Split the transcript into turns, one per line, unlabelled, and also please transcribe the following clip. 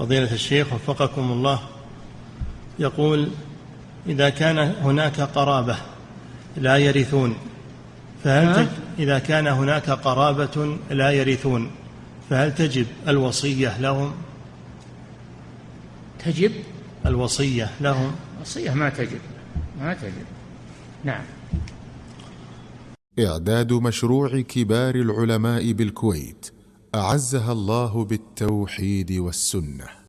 فضيلة الشيخ وفقكم الله، يقول: إذا كان هناك قرابة لا يرثون إذا كان هناك قرابة لا يرثون فهل تجب الوصية لهم؟
تجب
الوصية لهم؟
وصية ما تجب. نعم.
إعداد مشروع كبار العلماء بالكويت أعزها الله بالتوحيد والسنة.